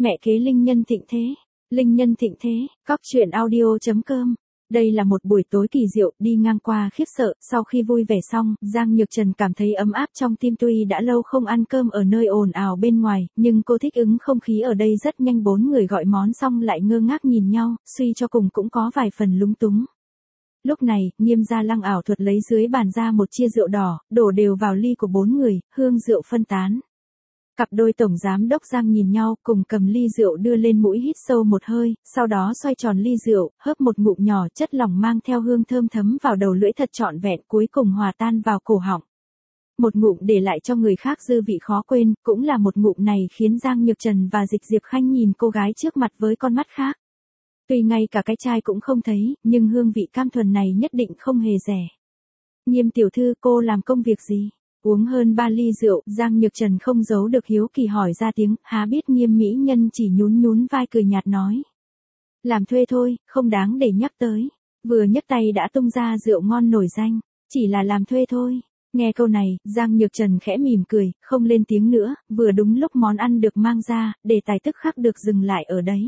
Mẹ kế linh nhân thịnh thế. Linh nhân thịnh thế, cóc truyện audio.com. Đây là một buổi tối kỳ diệu, đi ngang qua khiếp sợ, sau khi vui vẻ xong, Giang Nhược Trần cảm thấy ấm áp trong tim tuy đã lâu không ăn cơm ở nơi ồn ào bên ngoài, nhưng cô thích ứng không khí ở đây rất nhanh. Bốn người gọi món xong lại ngơ ngác nhìn nhau, suy cho cùng cũng có vài phần lúng túng. Lúc này, Nghiêm Gia Lăng ảo thuật lấy dưới bàn ra một chia rượu đỏ, đổ đều vào ly của bốn người, hương rượu phân tán. Cặp đôi tổng giám đốc Giang nhìn nhau, cùng cầm ly rượu đưa lên mũi hít sâu một hơi, sau đó xoay tròn ly rượu, hớp một ngụm nhỏ, chất lỏng mang theo hương thơm thấm vào đầu lưỡi thật trọn vẹn, cuối cùng hòa tan vào cổ họng. Một ngụm để lại cho người khác dư vị khó quên, cũng là một ngụm này khiến Giang Nhược Trần và Dịch Diệp Khanh nhìn cô gái trước mặt với con mắt khác. Tuy ngay cả cái chai cũng không thấy, nhưng hương vị cam thuần này nhất định không hề rẻ. Nghiêm tiểu thư, cô làm công việc gì? Uống hơn 3 ly rượu, Giang Nhược Trần không giấu được hiếu kỳ hỏi ra tiếng, há biết Nghiêm mỹ nhân chỉ nhún nhún vai cười nhạt nói. Làm thuê thôi, không đáng để nhắc tới. Vừa nhấc tay đã tung ra rượu ngon nổi danh, chỉ là làm thuê thôi. Nghe câu này, Giang Nhược Trần khẽ mỉm cười, không lên tiếng nữa, vừa đúng lúc món ăn được mang ra, đề tài tức khắc được dừng lại ở đấy.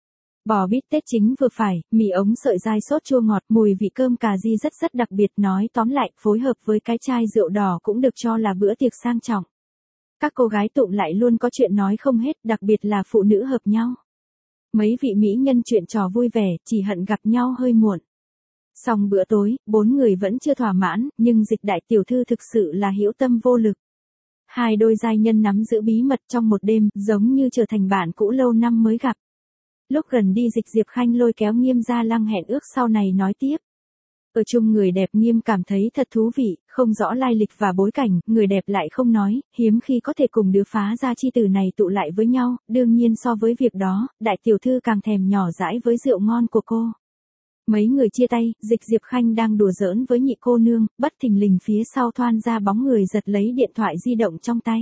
Bò bít tết chính vừa phải, mì ống sợi dai sốt chua ngọt, mùi vị cơm cà ri rất đặc biệt, nói tóm lại, phối hợp với cái chai rượu đỏ cũng được cho là bữa tiệc sang trọng. Các cô gái tụm lại luôn có chuyện nói không hết, đặc biệt là phụ nữ hợp nhau. Mấy vị mỹ nhân chuyện trò vui vẻ, chỉ hận gặp nhau hơi muộn. Xong bữa tối, bốn người vẫn chưa thỏa mãn, nhưng Dịch đại tiểu thư thực sự là hữu tâm vô lực. Hai đôi giai nhân nắm giữ bí mật trong một đêm, giống như trở thành bạn cũ lâu năm mới gặp. Lúc gần đi, Dịch Diệp Khanh lôi kéo Nghiêm Gia Lăng hẹn ước sau này nói tiếp. Ở chung người đẹp Nghiêm cảm thấy thật thú vị, không rõ lai lịch và bối cảnh, người đẹp lại không nói, hiếm khi có thể cùng đứa phá gia chi tử này tụ lại với nhau, đương nhiên so với việc đó, đại tiểu thư càng thèm nhỏ dãi với rượu ngon của cô. Mấy người chia tay, Dịch Diệp Khanh đang đùa giỡn với nhị cô nương, bất thình lình phía sau thoăn ra bóng người giật lấy điện thoại di động trong tay.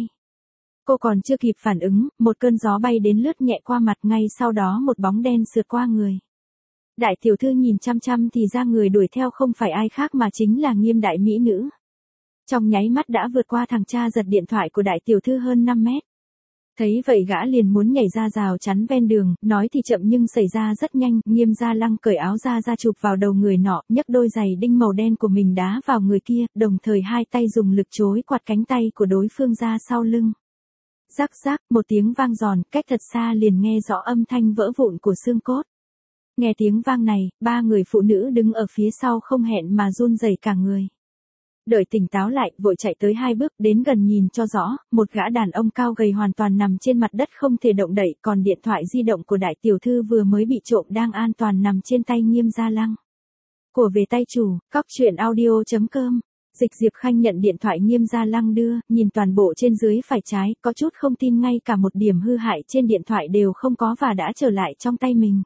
Cô còn chưa kịp phản ứng, một cơn gió bay đến lướt nhẹ qua mặt, ngay sau đó một bóng đen sượt qua người. Đại tiểu thư nhìn chăm chăm thì ra người đuổi theo không phải ai khác mà chính là Nghiêm đại mỹ nữ. Trong nháy mắt đã vượt qua thằng cha giật điện thoại của đại tiểu thư hơn 5 mét. Thấy vậy gã liền muốn nhảy ra rào chắn ven đường, nói thì chậm nhưng xảy ra rất nhanh. Nghiêm Gia Lăng cởi áo ra chụp vào đầu người nọ, nhấc đôi giày đinh màu đen của mình đá vào người kia, đồng thời hai tay dùng lực chối quạt cánh tay của đối phương ra sau lưng. Rắc rắc, một tiếng vang giòn, cách thật xa liền nghe rõ âm thanh vỡ vụn của xương cốt. Nghe tiếng vang này, ba người phụ nữ đứng ở phía sau không hẹn mà run rẩy cả người. Đợi tỉnh táo lại, vội chạy tới 2 bước, đến gần nhìn cho rõ, một gã đàn ông cao gầy hoàn toàn nằm trên mặt đất không thể động đậy, còn điện thoại di động của đại tiểu thư vừa mới bị trộm đang an toàn nằm trên tay Nghiêm Gia Lăng. Của về tay chủ, cóc truyện audio.com. Dịch Diệp Khanh nhận điện thoại Nghiêm Gia Lăng đưa, nhìn toàn bộ trên dưới phải trái, có chút không tin ngay cả một điểm hư hại trên điện thoại đều không có và đã trở lại trong tay mình.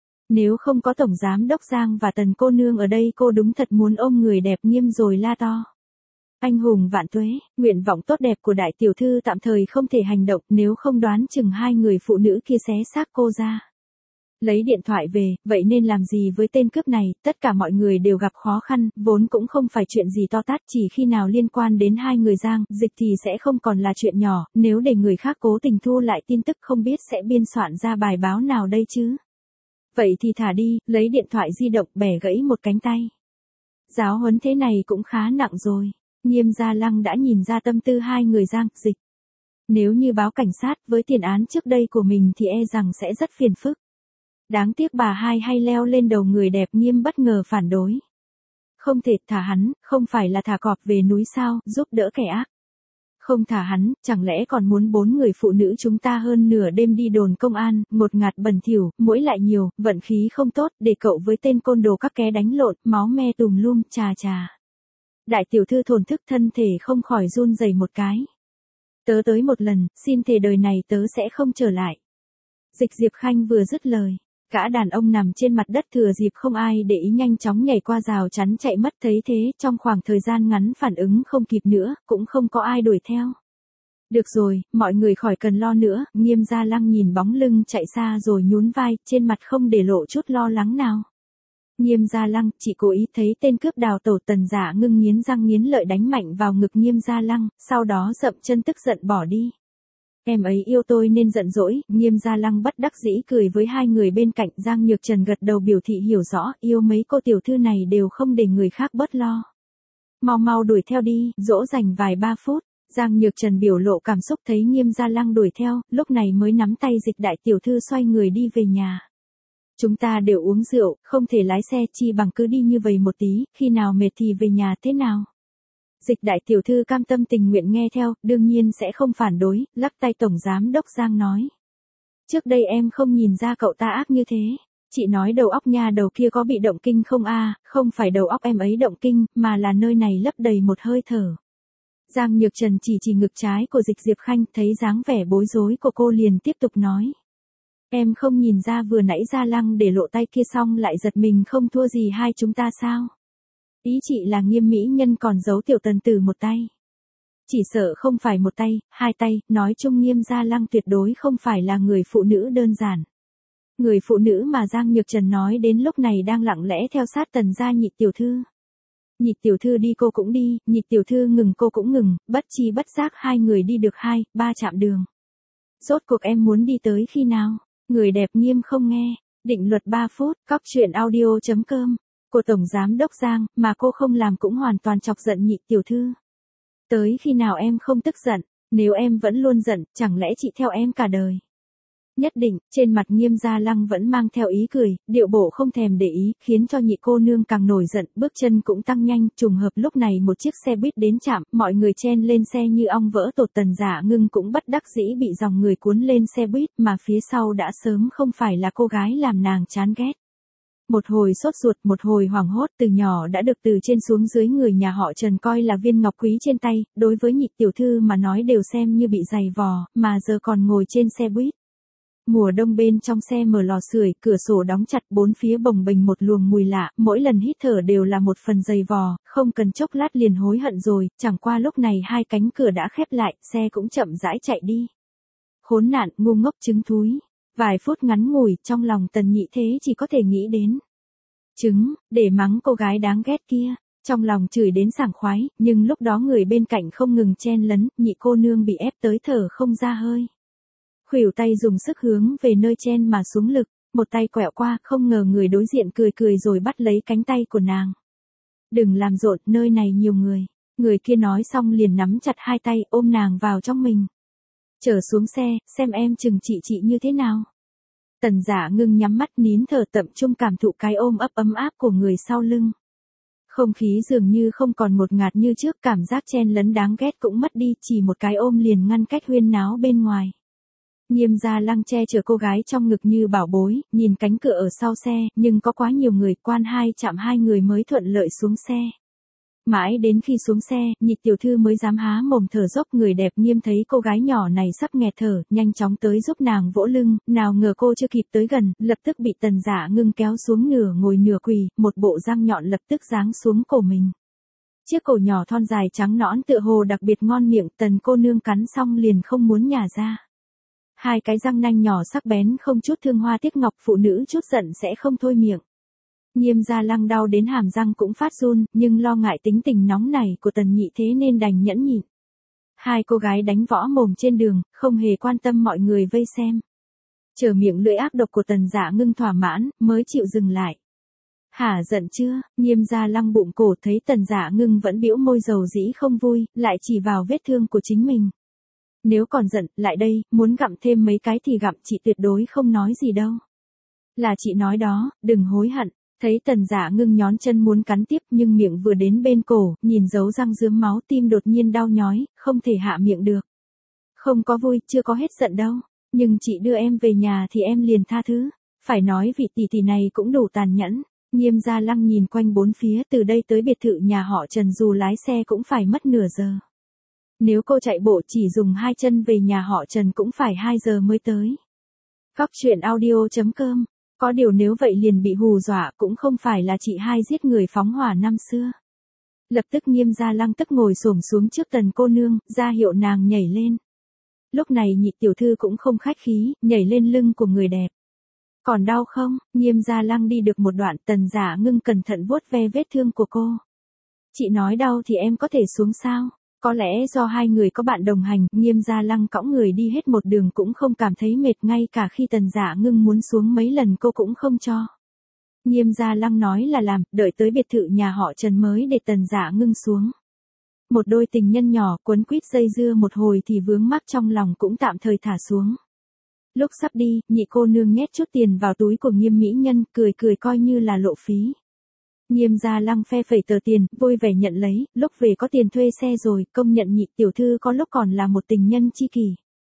Nếu không có Tổng Giám Đốc Giang và Tần cô nương ở đây cô đúng thật muốn ôm người đẹp Nghiêm rồi la to. Anh hùng vạn tuế, nguyện vọng tốt đẹp của đại tiểu thư tạm thời không thể hành động, nếu không đoán chừng hai người phụ nữ kia xé xác cô ra. Lấy điện thoại về, vậy nên làm gì với tên cướp này, tất cả mọi người đều gặp khó khăn, vốn cũng không phải chuyện gì to tát, chỉ khi nào liên quan đến hai người Giang, Dịch thì sẽ không còn là chuyện nhỏ, nếu để người khác cố tình thu lại tin tức không biết sẽ biên soạn ra bài báo nào đây chứ. Vậy thì thả đi, lấy điện thoại di động bẻ gãy một cánh tay. Giáo huấn thế này cũng khá nặng rồi. Nghiêm Gia Lăng đã nhìn ra tâm tư hai người Giang, Dịch. Nếu như báo cảnh sát với tiền án trước đây của mình thì e rằng sẽ rất phiền phức. Đáng tiếc bà hai hay leo lên đầu người đẹp Nghiêm bất ngờ phản đối. Không thể thả hắn, không phải là thả cọp về núi sao, giúp đỡ kẻ ác. Không thả hắn, chẳng lẽ còn muốn 4 người phụ nữ chúng ta hơn nửa đêm đi đồn công an, ngột ngạt bẩn thỉu, muỗi lại nhiều, vận khí không tốt, để cậu với tên côn đồ các ké đánh lộn, máu me tùm lum, chà chà. Đại tiểu thư thổn thức thân thể không khỏi run rẩy một cái. Tớ tới một lần, xin thề đời này tớ sẽ không trở lại. Dịch Diệp Khanh vừa dứt lời. Gã đàn ông nằm trên mặt đất thừa dịp không ai để ý nhanh chóng nhảy qua rào chắn chạy mất, thấy thế trong khoảng thời gian ngắn phản ứng không kịp nữa, cũng không có ai đuổi theo. Được rồi, mọi người khỏi cần lo nữa, Nghiêm Gia Lăng nhìn bóng lưng chạy xa rồi nhún vai, trên mặt không để lộ chút lo lắng nào. Nghiêm Gia Lăng, chị cố ý thấy tên cướp đào tẩu. Tần Giả Ngưng nghiến răng nghiến lợi đánh mạnh vào ngực Nghiêm Gia Lăng, sau đó dậm chân tức giận bỏ đi. Em ấy yêu tôi nên giận dỗi, Nghiêm Gia Lăng bất đắc dĩ cười với hai người bên cạnh, Giang Nhược Trần gật đầu biểu thị hiểu rõ, yêu mấy cô tiểu thư này đều không để người khác bớt lo. Mau mau đuổi theo đi, dỗ dành vài ba phút. Giang Nhược Trần biểu lộ cảm xúc thấy Nghiêm Gia Lăng đuổi theo, lúc này mới nắm tay Dịch đại tiểu thư xoay người đi về nhà. Chúng ta đều uống rượu, không thể lái xe, chi bằng cứ đi như vậy một tí, khi nào mệt thì về nhà thế nào. Dịch đại tiểu thư cam tâm tình nguyện nghe theo, đương nhiên sẽ không phản đối, lắc tay tổng giám đốc Giang nói. Trước đây em không nhìn ra cậu ta ác như thế. Chị nói đầu óc nha đầu kia có bị động kinh không a? Không phải đầu óc em ấy động kinh, mà là nơi này lấp đầy một hơi thở. Giang Nhược Trần chỉ ngực trái của Dịch Diệp Khanh, thấy dáng vẻ bối rối của cô liền tiếp tục nói. Em không nhìn ra vừa nãy Gia Lăng để lộ tay kia xong lại giật mình không thua gì hai chúng ta sao? Ý chị là Nghiêm mỹ nhân còn giấu tiểu tần tử một tay. Chỉ sợ không phải một tay, hai tay, nói chung Nghiêm Gia Lăng tuyệt đối không phải là người phụ nữ đơn giản. Người phụ nữ mà Giang Nhược Trần nói đến lúc này đang lặng lẽ theo sát Tần gia Nhị tiểu thư. Nhị tiểu thư đi cô cũng đi, Nhị tiểu thư ngừng cô cũng ngừng, bất chi bất giác hai người đi được 2-3 trạm đường. Rốt cuộc em muốn đi tới khi nào? Người đẹp Nghiêm không nghe, định luật 3 phút, cóc truyện audio.com. Cô tổng giám đốc Giang, mà cô không làm cũng hoàn toàn chọc giận Nhị tiểu thư. Tới khi nào em không tức giận, nếu em vẫn luôn giận, chẳng lẽ chị theo em cả đời? Nhất định, trên mặt Nghiêm Gia Lăng vẫn mang theo ý cười, điệu bộ không thèm để ý, khiến cho Nhị cô nương càng nổi giận, bước chân cũng tăng nhanh, trùng hợp lúc này một chiếc xe buýt đến trạm, mọi người chen lên xe như ong vỡ tổ. Tần Giả Ngưng cũng bất đắc dĩ bị dòng người cuốn lên xe buýt, mà phía sau đã sớm không phải là cô gái làm nàng chán ghét. Một hồi sốt ruột, một hồi hoảng hốt, từ nhỏ đã được từ trên xuống dưới người nhà họ Trần coi là viên ngọc quý trên tay, đối với Nhị tiểu thư mà nói đều xem như bị dày vò, mà giờ còn ngồi trên xe buýt. Mùa đông bên trong xe mở lò sưởi, cửa sổ đóng chặt, bốn phía bồng bềnh một luồng mùi lạ, mỗi lần hít thở đều là một phần dày vò, không cần chốc lát liền hối hận rồi, chẳng qua lúc này hai cánh cửa đã khép lại, xe cũng chậm rãi chạy đi. Khốn nạn, ngu ngốc, trứng thúi. Vài phút ngắn ngủi, trong lòng Tần Nhị thế chỉ có thể nghĩ đến trứng, để mắng cô gái đáng ghét kia, trong lòng chửi đến sảng khoái, nhưng lúc đó người bên cạnh không ngừng chen lấn, Nhị cô nương bị ép tới thở không ra hơi. Khuỷu tay dùng sức hướng về nơi chen mà xuống lực, một tay quẹo qua, không ngờ người đối diện cười cười rồi bắt lấy cánh tay của nàng. Đừng làm rộn, nơi này nhiều người. Người kia nói xong liền nắm chặt hai tay, ôm nàng vào trong mình. Trở xuống xe, xem em chừng chị như thế nào. Tần Giả Ngưng nhắm mắt nín thở tập trung cảm thụ cái ôm ấp ấm áp của người sau lưng. Không khí dường như không còn ngột ngạt như trước, cảm giác chen lấn đáng ghét cũng mất đi, chỉ một cái ôm liền ngăn cách huyên náo bên ngoài. Nghiêm Gia Lăng che chở cô gái trong ngực như bảo bối, nhìn cánh cửa ở sau xe, nhưng có quá nhiều người, quan hai chạm hai người mới thuận lợi xuống xe. Mãi đến khi xuống xe, Nhị tiểu thư mới dám há mồm thở dốc. Người đẹp Nghiêm thấy cô gái nhỏ này sắp nghẹt thở, nhanh chóng tới giúp nàng vỗ lưng, nào ngờ cô chưa kịp tới gần, lập tức bị Tần Giả Ngưng kéo xuống nửa ngồi nửa quỳ, một bộ răng nhọn lập tức giáng xuống cổ mình. Chiếc cổ nhỏ thon dài trắng nõn tựa hồ đặc biệt ngon miệng, Tần cô nương cắn xong liền không muốn nhả ra. Hai cái răng nanh nhỏ sắc bén không chút thương hoa tiếc ngọc, phụ nữ chút giận sẽ không thôi miệng. Nghiêm Gia Lăng đau đến hàm răng cũng phát run, nhưng lo ngại tính tình nóng nảy của Tần Nhị thế nên đành nhẫn nhịn. Hai cô gái đánh võ mồm trên đường, không hề quan tâm mọi người vây xem. Chờ miệng lưỡi ác độc của Tần Giả Ngưng thỏa mãn, mới chịu dừng lại. Hả, giận chưa? Nghiêm Gia Lăng bụng cổ thấy Tần Giả Ngưng vẫn bĩu môi dầu dĩ không vui, lại chỉ vào vết thương của chính mình. Nếu còn giận, lại đây, muốn gặm thêm mấy cái thì gặm, chị tuyệt đối không nói gì đâu. Là chị nói đó, đừng hối hận. Thấy Tần Giả Ngưng nhón chân muốn cắn tiếp, nhưng miệng vừa đến bên cổ, nhìn dấu răng rướm máu, tim đột nhiên đau nhói, không thể hạ miệng được. Không có vui, chưa có hết giận đâu. Nhưng chị đưa em về nhà thì em liền tha thứ. Phải nói vị tỷ tỷ này cũng đủ tàn nhẫn. Nghiêm Gia Lăng nhìn quanh bốn phía, từ đây tới biệt thự nhà họ Trần dù lái xe cũng phải mất nửa giờ. Nếu cô chạy bộ chỉ dùng 2 chân về nhà họ Trần cũng phải 2 giờ mới tới. Cóc truyện audio.com. Có điều nếu vậy liền bị hù dọa, cũng không phải là chị hai giết người phóng hỏa năm xưa. Lập tức Nghiêm Gia Lăng tức ngồi xổm xuống trước Tần cô nương, ra hiệu nàng nhảy lên. Lúc này Nhị tiểu thư cũng không khách khí, nhảy lên lưng của người đẹp. Còn đau không? Nghiêm Gia Lăng đi được một đoạn, Tần Giả Ngưng cẩn thận vuốt ve vết thương của cô. Chị nói đau thì em có thể xuống sao? Có lẽ do hai người có bạn đồng hành, Nghiêm Gia Lăng cõng người đi hết một đường cũng không cảm thấy mệt, ngay cả khi Tần Dạ Ngưng muốn xuống mấy lần cô cũng không cho. Nghiêm Gia Lăng nói là làm, đợi tới biệt thự nhà họ Trần mới để Tần Dạ Ngưng xuống. Một đôi tình nhân nhỏ quấn quýt dây dưa một hồi thì vướng mắc trong lòng cũng tạm thời thả xuống. Lúc sắp đi, nhị cô nương nhét chút tiền vào túi của Nghiêm mỹ nhân, cười cười coi như là lộ phí. Nghiêm Gia Lăng phe phẩy tờ tiền, vui vẻ nhận lấy, lúc về có tiền thuê xe rồi, công nhận nhị tiểu thư có lúc còn là một tình nhân tri kỷ.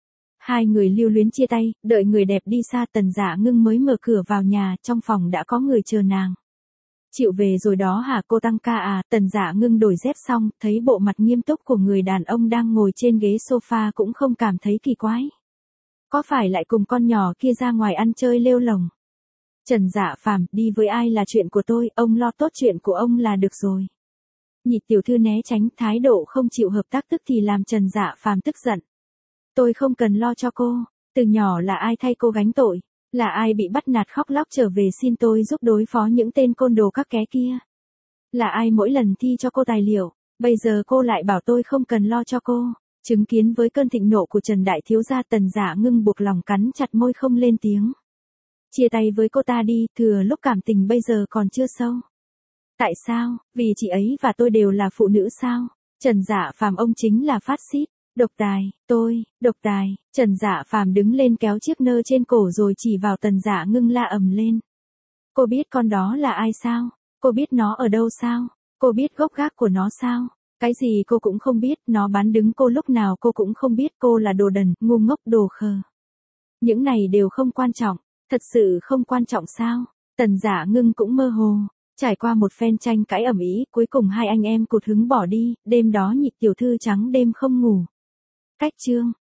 Hai người lưu luyến chia tay, đợi người đẹp đi xa, Tần Dạ Ngưng mới mở cửa vào nhà, trong phòng đã có người chờ nàng. Chịu về rồi đó hả cô tăng ca à? Tần Dạ Ngưng đổi dép xong, thấy bộ mặt nghiêm túc của người đàn ông đang ngồi trên ghế sofa cũng không cảm thấy kỳ quái. Có phải lại cùng con nhỏ kia ra ngoài ăn chơi lêu lồng? Trần Dạ Phàm, đi với ai là chuyện của tôi, ông lo tốt chuyện của ông là được rồi. Nhị tiểu thư né tránh, thái độ không chịu hợp tác tức thì làm Trần Dạ Phàm tức giận. Tôi không cần lo cho cô, từ nhỏ là ai thay cô gánh tội, là ai bị bắt nạt khóc lóc trở về xin tôi giúp đối phó những tên côn đồ các ké kia. Là ai mỗi lần thi cho cô tài liệu, bây giờ cô lại bảo tôi không cần lo cho cô. Chứng kiến với cơn thịnh nộ của Trần Đại Thiếu gia, Tần Dạ Ngưng buộc lòng cắn chặt môi không lên tiếng. Chia tay với cô ta đi, thừa lúc cảm tình bây giờ còn chưa sâu. Tại sao? Vì chị ấy và tôi đều là phụ nữ sao? Trần Dạ Phàm, ông chính là phát xít, độc tài, độc tài. Trần Dạ Phàm đứng lên kéo chiếc nơ trên cổ rồi chỉ vào Tần Dạ Ngưng la ầm lên. Cô biết con đó là ai sao? Cô biết nó ở đâu sao? Cô biết gốc gác của nó sao? Cái gì cô cũng không biết, nó bán đứng cô lúc nào cô cũng không biết, cô là đồ đần, ngu ngốc, đồ khờ. Những này đều không quan trọng, thật sự không quan trọng sao? Tần Dạ Ngưng cũng mơ hồ. Trải qua một phen tranh cãi ầm ĩ, cuối cùng hai anh em cụt hứng bỏ đi, đêm đó nhị tiểu thư trắng đêm không ngủ. Cách chương